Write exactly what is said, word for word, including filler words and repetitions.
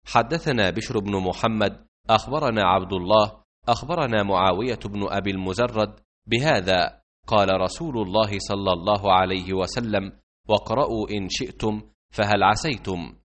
حدثنا بشر بن محمد أخبرنا عبد الله أخبرنا معاوية بن أبي المزرد بهذا. قال رسول الله صلى الله عليه وسلم: واقرأوا إن شئتم، فهل عسيتم؟